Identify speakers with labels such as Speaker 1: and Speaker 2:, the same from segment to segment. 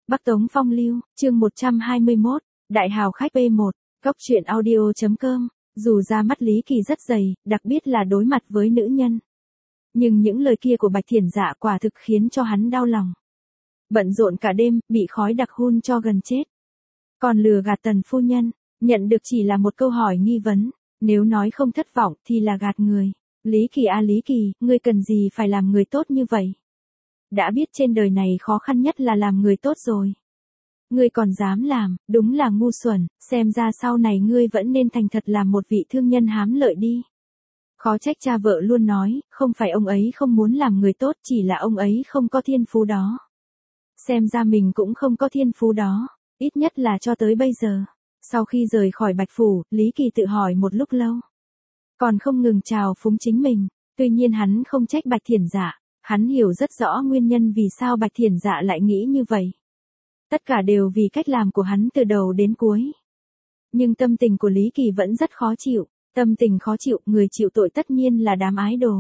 Speaker 1: Bắc Tống Phong Lưu, chương 121, Đại hào khách P1, Cóc truyện audio.com, dù ra mắt Lý Kỳ rất dày, đặc biệt là đối mặt với nữ nhân. Nhưng những lời kia của Bạch Thiển Dạ quả thực khiến cho hắn đau lòng. Bận rộn cả đêm, bị khói đặc hun cho gần chết. Còn lừa gạt Tần phu nhân, nhận được chỉ là một câu hỏi nghi vấn, nếu nói không thất vọng thì là gạt người. Lý Kỳ à Lý Kỳ, ngươi cần gì phải làm người tốt như vậy? Đã biết trên đời này khó khăn nhất là làm người tốt rồi. Ngươi còn dám làm, đúng là ngu xuẩn, xem ra sau này ngươi vẫn nên thành thật làm một vị thương nhân hám lợi đi. Khó trách cha vợ luôn nói, không phải ông ấy không muốn làm người tốt, chỉ là ông ấy không có thiên phú đó. Xem ra mình cũng không có thiên phú đó, ít nhất là cho tới bây giờ. Sau khi rời khỏi Bạch Phủ, Lý Kỳ tự hỏi một lúc lâu. Còn không ngừng trào phúng chính mình, tuy nhiên hắn không trách Bạch Thiển Dạ, hắn hiểu rất rõ nguyên nhân vì sao Bạch Thiển Dạ lại nghĩ như vậy. Tất cả đều vì cách làm của hắn từ đầu đến cuối. Nhưng tâm tình của Lý Kỳ vẫn rất khó chịu, tâm tình khó chịu, người chịu tội tất nhiên là đám ái đồ.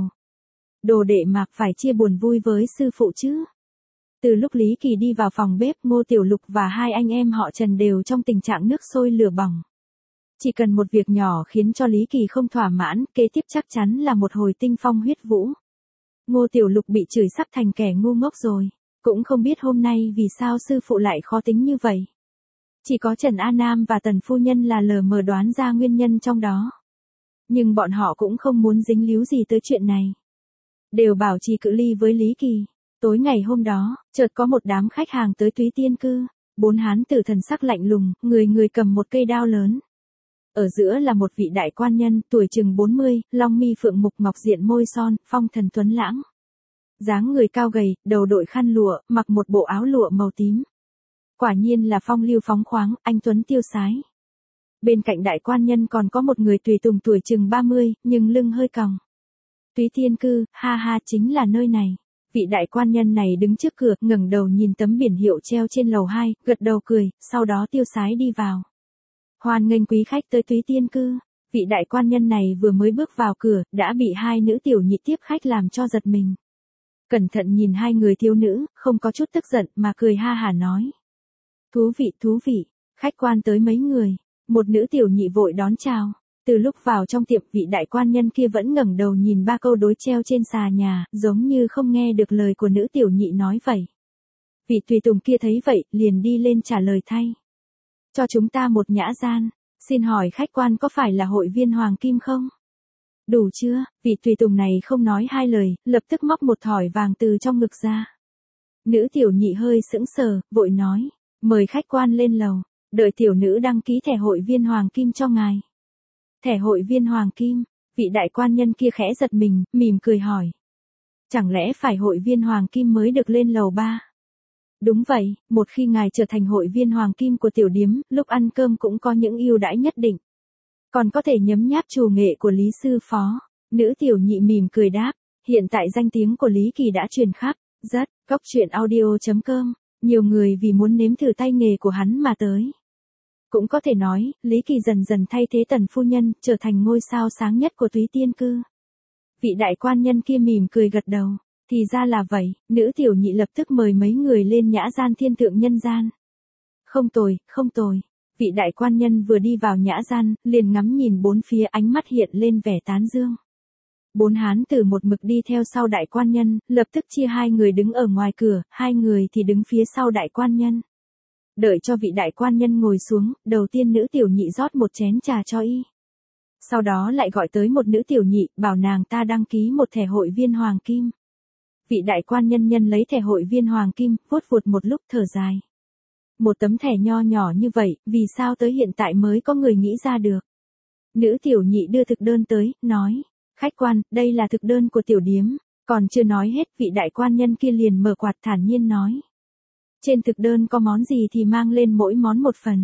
Speaker 1: Đồ đệ Mạc phải chia buồn vui với sư phụ chứ. Từ lúc Lý Kỳ đi vào phòng bếp, Ngô Tiểu Lục và hai anh em họ Trần đều trong tình trạng nước sôi lửa bỏng. Chỉ cần một việc nhỏ khiến cho Lý Kỳ không thỏa mãn, kế tiếp chắc chắn là một hồi tinh phong huyết vũ. Ngô Tiểu Lục bị chửi sắp thành kẻ ngu ngốc rồi, cũng không biết hôm nay vì sao sư phụ lại khó tính như vậy. Chỉ có Trần A Nam và Tần phu nhân là lờ mờ đoán ra nguyên nhân trong đó. Nhưng bọn họ cũng không muốn dính líu gì tới chuyện này. Đều bảo trì cự ly với Lý Kỳ. Tối ngày hôm đó, chợt có một đám khách hàng tới Túy Tiên Cư. 4 hán tử thần sắc lạnh lùng, người cầm một cây đao lớn. Ở giữa là một vị đại quan nhân, tuổi chừng 40, long mi phượng mục ngọc diện môi son, phong thần tuấn lãng. Dáng người cao gầy, đầu đội khăn lụa, mặc một bộ áo lụa màu tím. Quả nhiên là phong lưu phóng khoáng, anh tuấn tiêu sái. Bên cạnh đại quan nhân còn có một người tùy tùng tuổi chừng 30, nhưng lưng hơi còng. Túy Tiên Cư, ha ha, chính là nơi này. Vị đại quan nhân này đứng trước cửa, ngẩng đầu nhìn tấm biển hiệu treo trên lầu 2, gật đầu cười, sau đó tiêu sái đi vào. Hoan nghênh quý khách tới Túy Tiên Cư. Vị đại quan nhân này vừa mới bước vào cửa, đã bị hai nữ tiểu nhị tiếp khách làm cho giật mình. Cẩn thận nhìn hai người thiếu nữ, không có chút tức giận mà cười ha hả nói. Thú vị, khách quan tới mấy người. Một nữ tiểu nhị vội đón chào. Từ lúc vào trong tiệm, vị đại quan nhân kia vẫn ngẩng đầu nhìn ba câu đối treo trên xà nhà, giống như không nghe được lời của nữ tiểu nhị nói vậy. Vị tùy tùng kia thấy vậy, liền đi lên trả lời thay. Cho chúng ta một nhã gian, xin hỏi khách quan có phải là hội viên Hoàng Kim không? Đủ chưa? Vị tùy tùng này không nói hai lời, lập tức móc một thỏi vàng từ trong ngực ra. Nữ tiểu nhị hơi sững sờ, vội nói, mời khách quan lên lầu, đợi tiểu nữ đăng ký thẻ hội viên Hoàng Kim cho ngài. Thẻ hội viên Hoàng Kim, vị đại quan nhân kia khẽ giật mình, mỉm cười hỏi. Chẳng lẽ phải hội viên Hoàng Kim mới được lên lầu 3? Đúng vậy, một khi ngài trở thành hội viên Hoàng Kim của tiểu điếm, lúc ăn cơm cũng có những ưu đãi nhất định. Còn có thể nhấm nháp trù nghệ của Lý sư phó. Nữ tiểu nhị mỉm cười đáp, hiện tại danh tiếng của Lý Kỳ đã truyền khắp, Cóc truyện audio.com, nhiều người vì muốn nếm thử tay nghề của hắn mà tới. Cũng có thể nói, Lý Kỳ dần dần thay thế Tần phu nhân, trở thành ngôi sao sáng nhất của Túy Tiên Cư. Vị đại quan nhân kia mỉm cười gật đầu, thì ra là vậy, nữ tiểu nhị lập tức mời mấy người lên nhã gian thiên thượng nhân gian. Không tồi. Vị đại quan nhân vừa đi vào nhã gian, liền ngắm nhìn bốn phía, ánh mắt hiện lên vẻ tán dương. 4 hán tử một mực đi theo sau đại quan nhân, lập tức chia hai người đứng ở ngoài cửa, hai người thì đứng phía sau đại quan nhân. Đợi cho vị đại quan nhân ngồi xuống, đầu tiên nữ tiểu nhị rót một chén trà cho y. Sau đó lại gọi tới một nữ tiểu nhị, bảo nàng ta đăng ký một thẻ hội viên Hoàng Kim. Vị đại quan nhân lấy thẻ hội viên Hoàng Kim, vuốt một lúc thở dài. Một tấm thẻ nho nhỏ như vậy, vì sao tới hiện tại mới có người nghĩ ra được? Nữ tiểu nhị đưa thực đơn tới, nói, khách quan, đây là thực đơn của tiểu điếm. Còn chưa nói hết, vị đại quan nhân kia liền mở quạt thản nhiên nói. Trên thực đơn có món gì thì mang lên mỗi món một phần.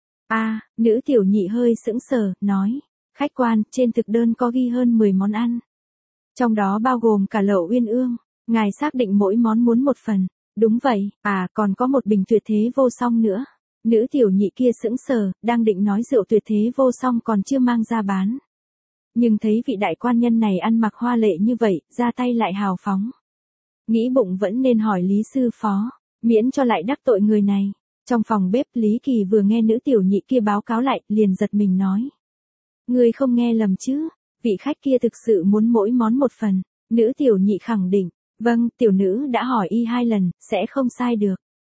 Speaker 1: Nữ tiểu nhị hơi sững sờ, nói, khách quan, trên thực đơn có ghi hơn 10 món ăn. Trong đó bao gồm cả lẩu uyên ương, ngài xác định mỗi món muốn một phần. Đúng vậy, còn có một bình tuyệt thế vô song nữa. Nữ tiểu nhị kia sững sờ, đang định nói rượu tuyệt thế vô song còn chưa mang ra bán. Nhưng thấy vị đại quan nhân này ăn mặc hoa lệ như vậy, ra tay lại hào phóng. Nghĩ bụng vẫn nên hỏi Lý sư phó. miễn cho lại đắc tội người này. Trong phòng bếp Lý Kỳ vừa nghe nữ tiểu nhị kia báo cáo lại, liền giật mình nói. Ngươi không nghe lầm chứ, vị khách kia thực sự muốn mỗi món một phần. Nữ tiểu nhị khẳng định, vâng, tiểu nữ đã hỏi y 2 lần, sẽ không sai được.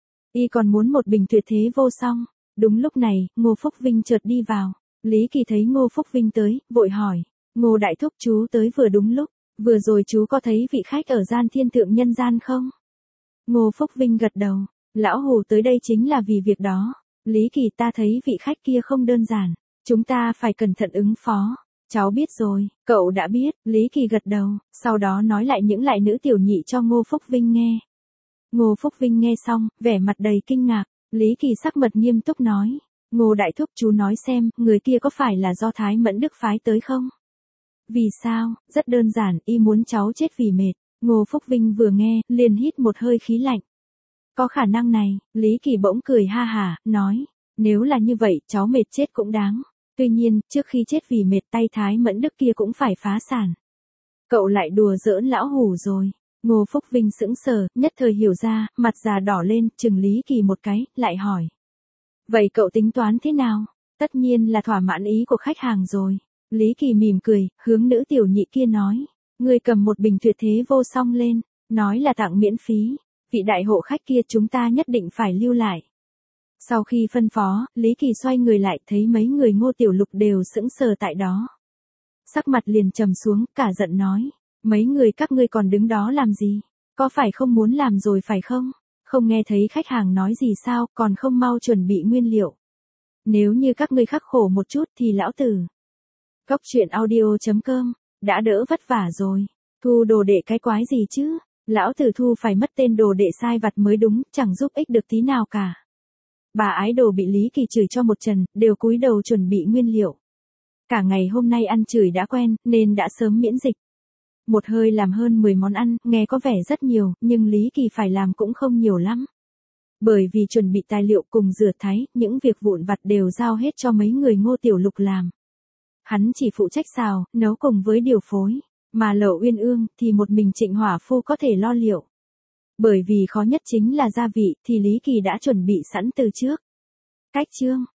Speaker 1: Y còn muốn một bình tuyệt thế vô song. Đúng lúc này, Ngô Phúc Vinh chợt đi vào. Lý Kỳ thấy Ngô Phúc Vinh tới, vội hỏi. Ngô đại thúc chú tới vừa đúng lúc, vừa rồi chú có thấy vị khách ở gian thiên thượng nhân gian không? Ngô Phúc Vinh gật đầu, lão Hù tới đây chính là vì việc đó. Lý Kỳ ta thấy vị khách kia không đơn giản, chúng ta phải cẩn thận ứng phó. Cháu biết rồi, cậu đã biết, Lý Kỳ gật đầu, sau đó nói lại những lại nữ tiểu nhị cho Ngô Phúc Vinh nghe. Ngô Phúc Vinh nghe xong, vẻ mặt đầy kinh ngạc, Lý Kỳ sắc mặt nghiêm túc nói. Ngô đại thúc chú nói xem, người kia có phải là do Thái Mẫn Đức phái tới không? Vì sao? Rất đơn giản, y muốn cháu chết vì mệt. Ngô Phúc Vinh vừa nghe, liền hít một hơi khí lạnh. Có khả năng này, Lý Kỳ bỗng cười ha hả, nói. Nếu là như vậy, cháu mệt chết cũng đáng. Tuy nhiên, trước khi chết vì mệt tay Thái Mẫn Đức kia cũng phải phá sản. Cậu lại đùa giỡn lão Hù rồi. Ngô Phúc Vinh sững sờ, nhất thời hiểu ra, mặt già đỏ lên, chừng Lý Kỳ một cái, lại hỏi. Vậy cậu tính toán thế nào? Tất nhiên là thỏa mãn ý của khách hàng rồi. Lý Kỳ mỉm cười, hướng nữ tiểu nhị kia nói. Người cầm một bình tuyệt thế vô song lên, nói là tặng miễn phí. Vị đại hộ khách kia chúng ta nhất định phải lưu lại. Sau khi phân phó, Lý Kỳ xoay người lại thấy mấy người Ngô Tiểu Lục đều sững sờ tại đó. Sắc mặt liền trầm xuống, cả giận nói. Mấy người các ngươi còn đứng đó làm gì? Có phải không muốn làm rồi phải không? Không nghe thấy khách hàng nói gì sao, còn không mau chuẩn bị nguyên liệu. Nếu như các ngươi khắc khổ một chút thì lão tử. Cóc truyện audio.com, đã đỡ vất vả rồi. Thu đồ đệ cái quái gì chứ? Lão tử thu phải mất tên đồ đệ sai vặt mới đúng, chẳng giúp ích được tí nào cả. Bà ái đồ bị Lý Kỳ chửi cho một trần, đều cúi đầu chuẩn bị nguyên liệu. Cả ngày hôm nay ăn chửi đã quen, nên đã sớm miễn dịch. Một hơi làm hơn 10 món ăn, nghe có vẻ rất nhiều, nhưng Lý Kỳ phải làm cũng không nhiều lắm. Bởi vì chuẩn bị tài liệu cùng rửa thái, những việc vụn vặt đều giao hết cho mấy người Ngô Tiểu Lục làm. Hắn chỉ phụ trách xào, nấu cùng với điều phối, mà lẩu uyên ương thì một mình Trịnh Hỏa Phu có thể lo liệu. Bởi vì khó nhất chính là gia vị thì Lý Kỳ đã chuẩn bị sẵn từ trước. Cách chương